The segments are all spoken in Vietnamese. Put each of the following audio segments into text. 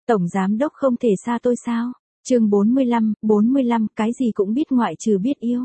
Tổng giám đốc không thể xa tôi sao? Chương 45, cái gì cũng biết ngoại trừ biết yêu.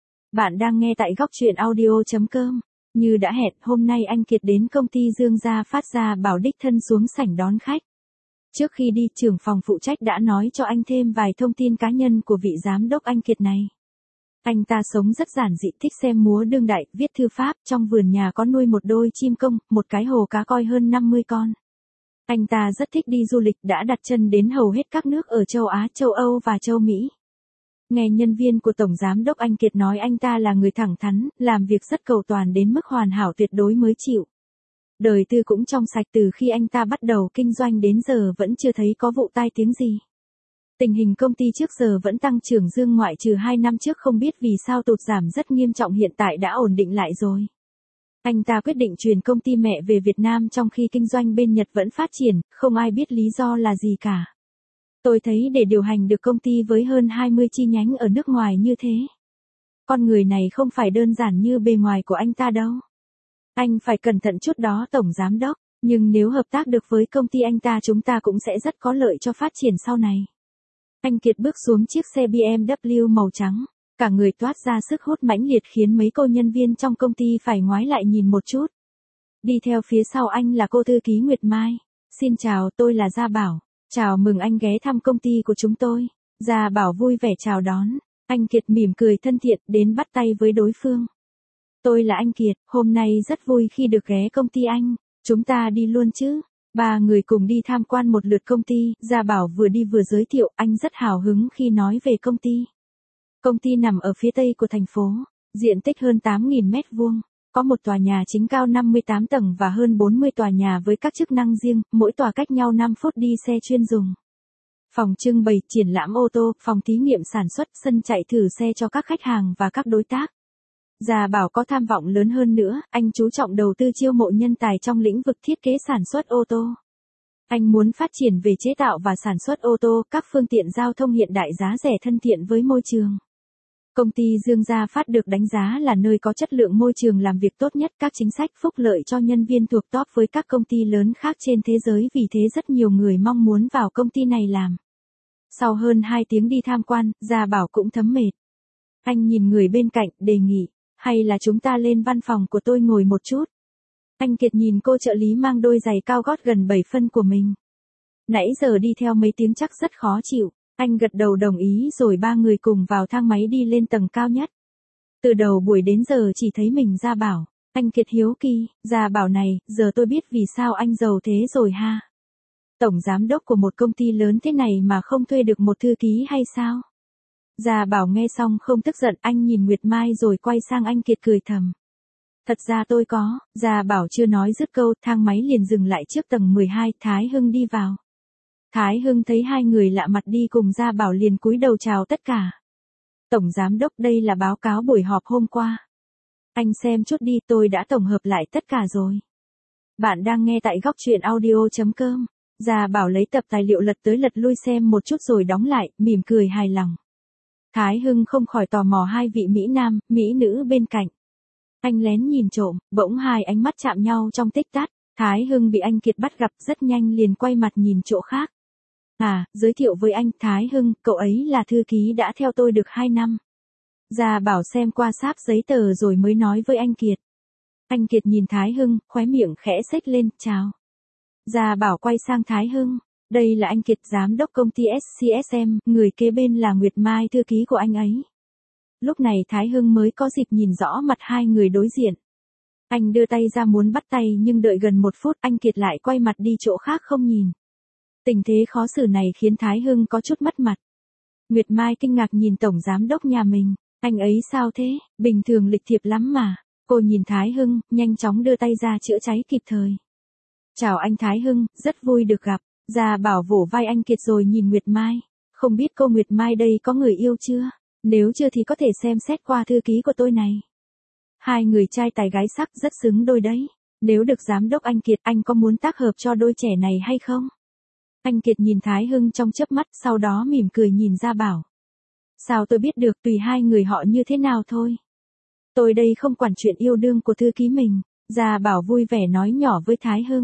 Bạn đang nghe tại góc truyện audio.com. Như đã hẹn, hôm nay anh Kiệt đến công ty Dương Gia Phát ra bảo đích thân xuống sảnh đón khách. Trước khi đi, trưởng phòng phụ trách đã nói cho anh thêm vài thông tin cá nhân của vị giám đốc anh Kiệt này. Anh ta sống rất giản dị, thích xem múa đương đại, viết thư pháp, trong vườn nhà có nuôi một đôi chim công, một cái hồ cá koi hơn 50 con. Anh ta rất thích đi du lịch, đã đặt chân đến hầu hết các nước ở châu Á, châu Âu và châu Mỹ. Nghe nhân viên của Tổng Giám đốc anh Kiệt nói anh ta là người thẳng thắn, làm việc rất cầu toàn đến mức hoàn hảo tuyệt đối mới chịu. Đời tư cũng trong sạch, từ khi anh ta bắt đầu kinh doanh đến giờ vẫn chưa thấy có vụ tai tiếng gì. Tình hình công ty trước giờ vẫn tăng trưởng dương, ngoại trừ 2 năm trước không biết vì sao tụt giảm rất nghiêm trọng, hiện tại đã ổn định lại rồi. Anh ta quyết định chuyển công ty mẹ về Việt Nam trong khi kinh doanh bên Nhật vẫn phát triển, không ai biết lý do là gì cả. Tôi thấy để điều hành được công ty với hơn 20 chi nhánh ở nước ngoài như thế, con người này không phải đơn giản như bề ngoài của anh ta đâu. Anh phải cẩn thận chút đó Tổng Giám đốc, nhưng nếu hợp tác được với công ty anh ta chúng ta cũng sẽ rất có lợi cho phát triển sau này. Anh Kiệt bước xuống chiếc xe BMW màu trắng, cả người toát ra sức hút mãnh liệt khiến mấy cô nhân viên trong công ty phải ngoái lại nhìn một chút. Đi theo phía sau anh là cô thư ký Nguyệt Mai. Xin chào, tôi là Gia Bảo. Chào mừng anh ghé thăm công ty của chúng tôi. Gia Bảo vui vẻ chào đón. Anh Kiệt mỉm cười thân thiện đến bắt tay với đối phương. Tôi là anh Kiệt, hôm nay rất vui khi được ghé công ty anh. Chúng ta đi luôn chứ? Ba người cùng đi tham quan một lượt công ty. Gia Bảo vừa đi vừa giới thiệu, anh rất hào hứng khi nói về công ty. Công ty nằm ở phía tây của thành phố, diện tích hơn 8.000 mét vuông, có một tòa nhà chính cao 58 tầng và hơn 40 tòa nhà với các chức năng riêng, mỗi tòa cách nhau 5 phút đi xe chuyên dùng. Phòng trưng bày, triển lãm ô tô, phòng thí nghiệm sản xuất, sân chạy thử xe cho các khách hàng và các đối tác. Gia Bảo có tham vọng lớn hơn nữa, anh chú trọng đầu tư chiêu mộ nhân tài trong lĩnh vực thiết kế sản xuất ô tô. Anh muốn phát triển về chế tạo và sản xuất ô tô, các phương tiện giao thông hiện đại giá rẻ thân thiện với môi trường. Công ty Dương Gia Phát được đánh giá là nơi có chất lượng môi trường làm việc tốt nhất, các chính sách phúc lợi cho nhân viên thuộc top với các công ty lớn khác trên thế giới, vì thế rất nhiều người mong muốn vào công ty này làm. Sau hơn 2 tiếng đi tham quan, Gia Bảo cũng thấm mệt. Anh nhìn người bên cạnh, đề nghị, hay là chúng ta lên văn phòng của tôi ngồi một chút. Anh Kiệt nhìn cô trợ lý mang đôi giày cao gót gần 7 phân của mình. Nãy giờ đi theo mấy tiếng chắc rất khó chịu. Anh gật đầu đồng ý rồi ba người cùng vào thang máy đi lên tầng cao nhất. Từ đầu buổi đến giờ chỉ thấy mình Gia Bảo. Anh Kiệt hiếu kỳ, Gia Bảo này, giờ tôi biết vì sao anh giàu thế rồi ha. Tổng giám đốc của một công ty lớn thế này mà không thuê được một thư ký hay sao? Gia Bảo nghe xong không tức giận, anh nhìn Nguyệt Mai rồi quay sang anh Kiệt cười thầm. Thật ra tôi có, Gia Bảo chưa nói dứt câu, thang máy liền dừng lại trước tầng 12, Thái Hưng đi vào. Thái Hưng thấy hai người lạ mặt đi cùng Gia Bảo liền cúi đầu chào tất cả. Tổng Giám đốc, đây là báo cáo buổi họp hôm qua. Anh xem chút đi, tôi đã tổng hợp lại tất cả rồi. Bạn đang nghe tại góc truyện audio.com. Gia Bảo lấy tập tài liệu lật tới lật lui xem một chút rồi đóng lại, mỉm cười hài lòng. Thái Hưng không khỏi tò mò hai vị Mỹ Nam, Mỹ nữ bên cạnh. Anh lén nhìn trộm, bỗng hai ánh mắt chạm nhau trong tích tắc. Thái Hưng bị anh Kiệt bắt gặp rất nhanh liền quay mặt nhìn chỗ khác. À, giới thiệu với anh, Thái Hưng, cậu ấy là thư ký đã theo tôi được 2 năm. Gia Bảo xem qua sáp giấy tờ rồi mới nói với anh Kiệt. Anh Kiệt nhìn Thái Hưng, khóe miệng khẽ xếch lên, chào. Gia Bảo quay sang Thái Hưng. Đây là anh Kiệt, giám đốc công ty SCSM, người kế bên là Nguyệt Mai, thư ký của anh ấy. Lúc này Thái Hưng mới có dịp nhìn rõ mặt hai người đối diện. Anh đưa tay ra muốn bắt tay nhưng đợi gần 1 phút anh Kiệt lại quay mặt đi chỗ khác không nhìn. Tình thế khó xử này khiến Thái Hưng có chút mất mặt. Nguyệt Mai kinh ngạc nhìn Tổng Giám đốc nhà mình. Anh ấy sao thế, bình thường lịch thiệp lắm mà. Cô nhìn Thái Hưng, nhanh chóng đưa tay ra chữa cháy kịp thời. Chào anh Thái Hưng, rất vui được gặp. Gia Bảo vỗ vai anh Kiệt rồi nhìn Nguyệt Mai. Không biết cô Nguyệt Mai đây có người yêu chưa? Nếu chưa thì có thể xem xét qua thư ký của tôi này. Hai người trai tài gái sắc rất xứng đôi đấy. Nếu được giám đốc anh Kiệt, anh có muốn tác hợp cho đôi trẻ này hay không? Anh Kiệt nhìn Thái Hưng trong chớp mắt, sau đó mỉm cười nhìn Gia Bảo. Sao tôi biết được, tùy hai người họ như thế nào thôi. Tôi đây không quản chuyện yêu đương của thư ký mình. Gia Bảo vui vẻ nói nhỏ với Thái Hưng.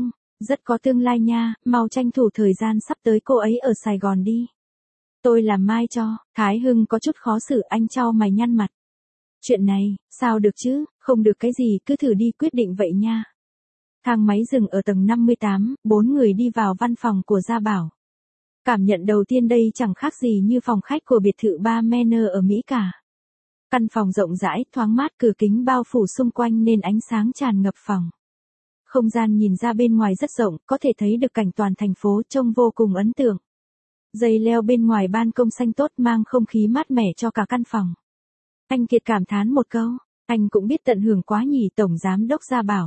Rất có tương lai nha, mau tranh thủ thời gian sắp tới cô ấy ở Sài Gòn đi. Tôi làm mai cho. Thái Hưng có chút khó xử, anh chau mày nhăn mặt. Chuyện này, sao được chứ, không được cái gì, cứ thử đi, quyết định vậy nha. Thang máy dừng ở tầng 58, 4 người đi vào văn phòng của Gia Bảo. Cảm nhận đầu tiên đây chẳng khác gì như phòng khách của biệt thự Ba Manor ở Mỹ cả. Căn phòng rộng rãi, thoáng mát, cửa kính bao phủ xung quanh nên ánh sáng tràn ngập phòng. Không gian nhìn ra bên ngoài rất rộng, có thể thấy được cảnh toàn thành phố, trông vô cùng ấn tượng. Dây leo bên ngoài ban công xanh tốt mang không khí mát mẻ cho cả căn phòng. Anh Kiệt cảm thán một câu, anh cũng biết tận hưởng quá nhỉ, Tổng Giám đốc Gia Bảo.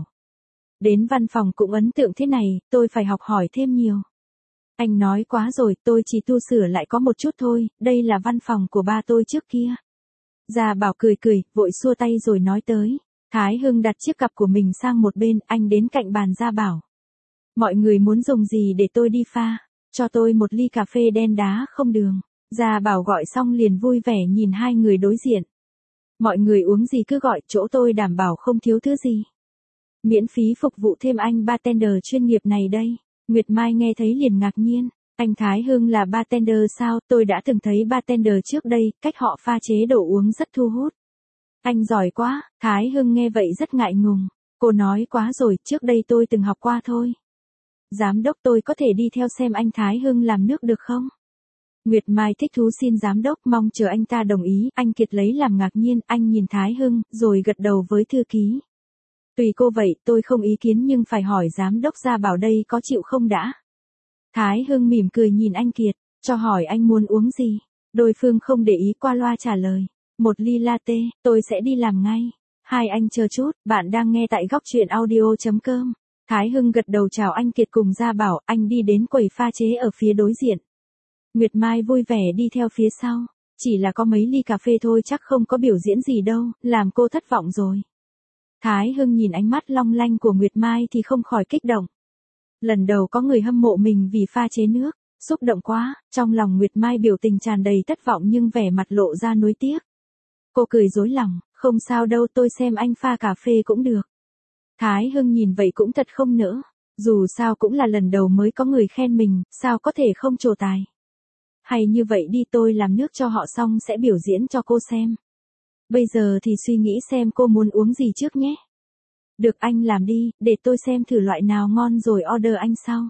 Đến văn phòng cũng ấn tượng thế này, tôi phải học hỏi thêm nhiều. Anh nói quá rồi, tôi chỉ tu sửa lại có một chút thôi, đây là văn phòng của ba tôi trước kia. Gia Bảo cười cười, vội xua tay rồi nói tới. Thái Hưng đặt chiếc cặp của mình sang một bên, anh đến cạnh bàn Gia Bảo. Mọi người muốn dùng gì để tôi đi pha? Cho tôi một ly cà phê đen đá không đường. Gia Bảo gọi xong liền vui vẻ nhìn hai người đối diện. Mọi người uống gì cứ gọi, chỗ tôi đảm bảo không thiếu thứ gì. Miễn phí phục vụ thêm anh bartender chuyên nghiệp này đây. Nguyệt Mai nghe thấy liền ngạc nhiên. Anh Thái Hưng là bartender sao? Tôi đã từng thấy bartender trước đây, cách họ pha chế đồ uống rất thu hút. Anh giỏi quá. Thái Hưng nghe vậy rất ngại ngùng. Cô nói quá rồi, trước đây tôi từng học qua thôi. Giám đốc, tôi có thể đi theo xem anh Thái Hưng làm nước được không? Nguyệt Mai thích thú xin giám đốc, mong chờ anh ta đồng ý. Anh Kiệt lấy làm ngạc nhiên, anh nhìn Thái Hưng, rồi gật đầu với thư ký. Tùy cô vậy, tôi không ý kiến nhưng phải hỏi giám đốc Gia Bảo đây có chịu không đã. Thái Hưng mỉm cười nhìn anh Kiệt, cho hỏi anh muốn uống gì. Đối phương không để ý, qua loa trả lời. Một ly latte, tôi sẽ đi làm ngay. Hai anh chờ chút, bạn đang nghe tại góc truyện audio.com. Thái Hưng gật đầu chào anh Kiệt cùng Gia Bảo, anh đi đến quầy pha chế ở phía đối diện. Nguyệt Mai vui vẻ đi theo phía sau. Chỉ là có mấy ly cà phê thôi, chắc không có biểu diễn gì đâu, làm cô thất vọng rồi. Thái Hưng nhìn ánh mắt long lanh của Nguyệt Mai thì không khỏi kích động. Lần đầu có người hâm mộ mình vì pha chế nước, xúc động quá, trong lòng Nguyệt Mai biểu tình tràn đầy thất vọng nhưng vẻ mặt lộ ra nuối tiếc. Cô cười dối lòng, không sao đâu, tôi xem anh pha cà phê cũng được. Thái Hưng nhìn vậy cũng thật không nỡ, dù sao cũng là lần đầu mới có người khen mình, sao có thể không trổ tài. Hay như vậy đi, tôi làm nước cho họ xong sẽ biểu diễn cho cô xem. Bây giờ thì suy nghĩ xem cô muốn uống gì trước nhé. Được, anh làm đi, để tôi xem thử loại nào ngon rồi order anh sau.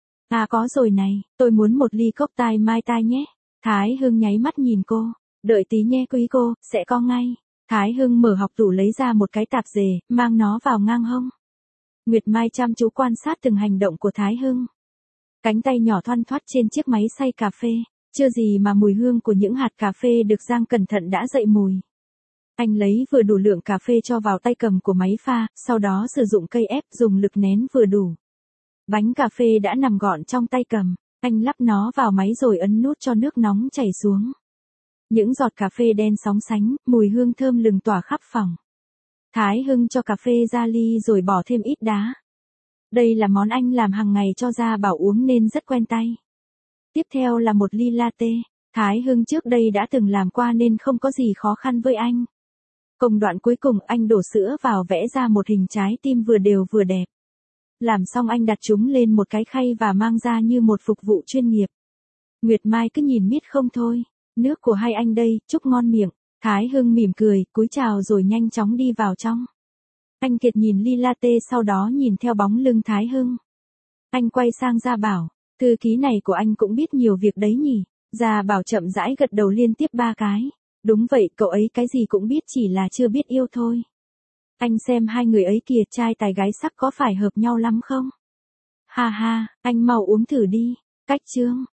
À có rồi này, tôi muốn một ly cốc tai mai tai nhé. Thái Hưng nháy mắt nhìn cô, đợi tí nhé quý cô, sẽ có ngay. Thái Hưng mở học tủ lấy ra một cái tạp dề, mang nó vào ngang hông. Nguyệt Mai chăm chú quan sát từng hành động của Thái Hưng. Cánh tay nhỏ thoăn thoắt trên chiếc máy xay cà phê, chưa gì mà mùi hương của những hạt cà phê được rang cẩn thận đã dậy mùi. Anh lấy vừa đủ lượng cà phê cho vào tay cầm của máy pha, sau đó sử dụng cây ép dùng lực nén vừa đủ. Bánh cà phê đã nằm gọn trong tay cầm, anh lắp nó vào máy rồi ấn nút cho nước nóng chảy xuống. Những giọt cà phê đen sóng sánh, mùi hương thơm lừng tỏa khắp phòng. Thái Hưng cho cà phê ra ly rồi bỏ thêm ít đá. Đây là món anh làm hàng ngày cho Gia Bảo uống nên rất quen tay. Tiếp theo là một ly latte. Thái Hưng trước đây đã từng làm qua nên không có gì khó khăn với anh. Công đoạn cuối cùng anh đổ sữa vào vẽ ra một hình trái tim vừa đều vừa đẹp. Làm xong anh đặt chúng lên một cái khay và mang ra như một phục vụ chuyên nghiệp. Nguyệt Mai cứ nhìn miết không thôi. Nước của hai anh đây, chúc ngon miệng. Thái Hưng mỉm cười, cúi chào rồi nhanh chóng đi vào trong. Anh Kiệt nhìn ly latte sau đó nhìn theo bóng lưng Thái Hưng. Anh quay sang Gia Bảo, thư ký này của anh cũng biết nhiều việc đấy nhỉ. Gia Bảo chậm rãi gật đầu liên tiếp 3 cái. Đúng vậy, cậu ấy cái gì cũng biết, chỉ là chưa biết yêu thôi. Anh xem hai người ấy kìa, trai tài gái sắc có phải hợp nhau lắm không? Ha ha, anh mau uống thử đi. Cách chương